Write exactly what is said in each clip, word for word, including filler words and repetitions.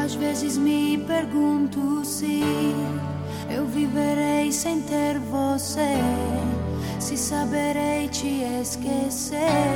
Às vezes me pergunto se eu viverei sem ter você, se saberei te esquecer.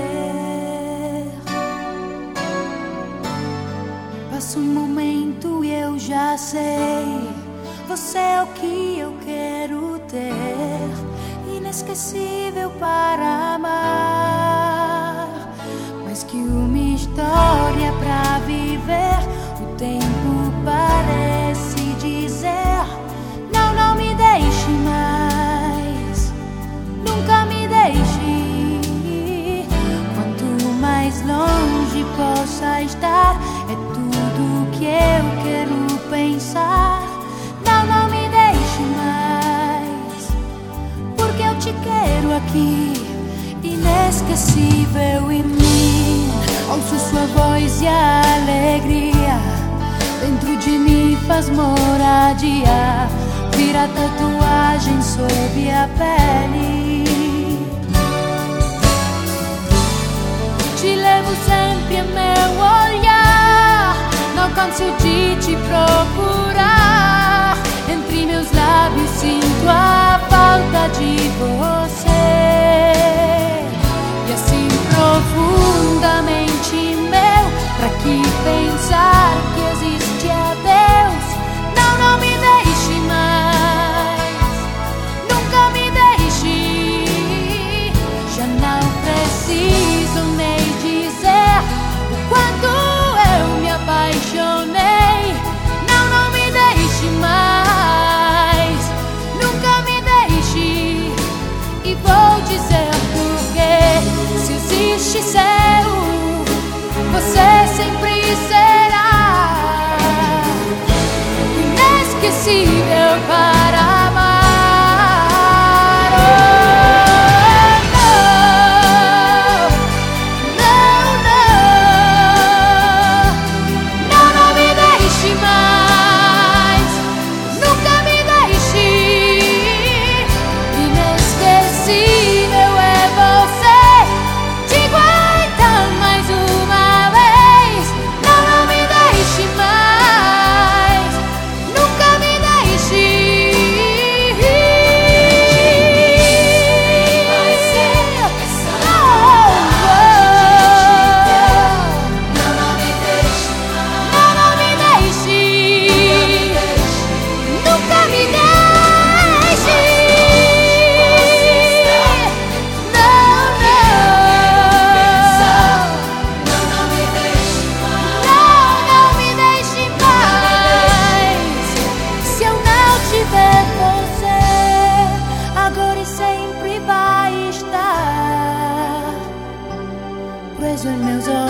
Passa um momento e eu já sei, você é o que eu quero ter, inesquecível para amar, mais que uma história pra viver. O tempo parece dizer: não, não me deixe mais, nunca me deixe. Quanto mais longe possa estar, é tudo que eu quero pensar. Não, não me deixe mais, porque eu te quero aqui, inesquecível em mim. Ouço sua voz e a alegria dentro de mim faz moradia, vira tatuagem sob a pele. Te levo sempre em meu olhar, não canso de te procurar. Entre meus lábios sinto a falta de você, e assim profundamente meu, pra que pensar que existe a Deus? Não, não me deixe mais, nunca me deixe. Já não preciso nem dizer o quanto eu me apaixonei. Não, não me deixe mais, nunca me deixe. E vou dizer porquê. Se existe céu, você sempre será inesquecível para amar. Oh, não, não, não, não, não me deixe mais, nunca me deixe. Inesquecível é você. Digo então mais uma vez: não, não me deixe mais, nunca me deixe. Oh, oh. Não, não me deixe, não, não me deixe, nunca me deixe. Não, não, não, não me deixe mais. Se eu não tiver você, agora e sempre vai estar preso em meus olhos.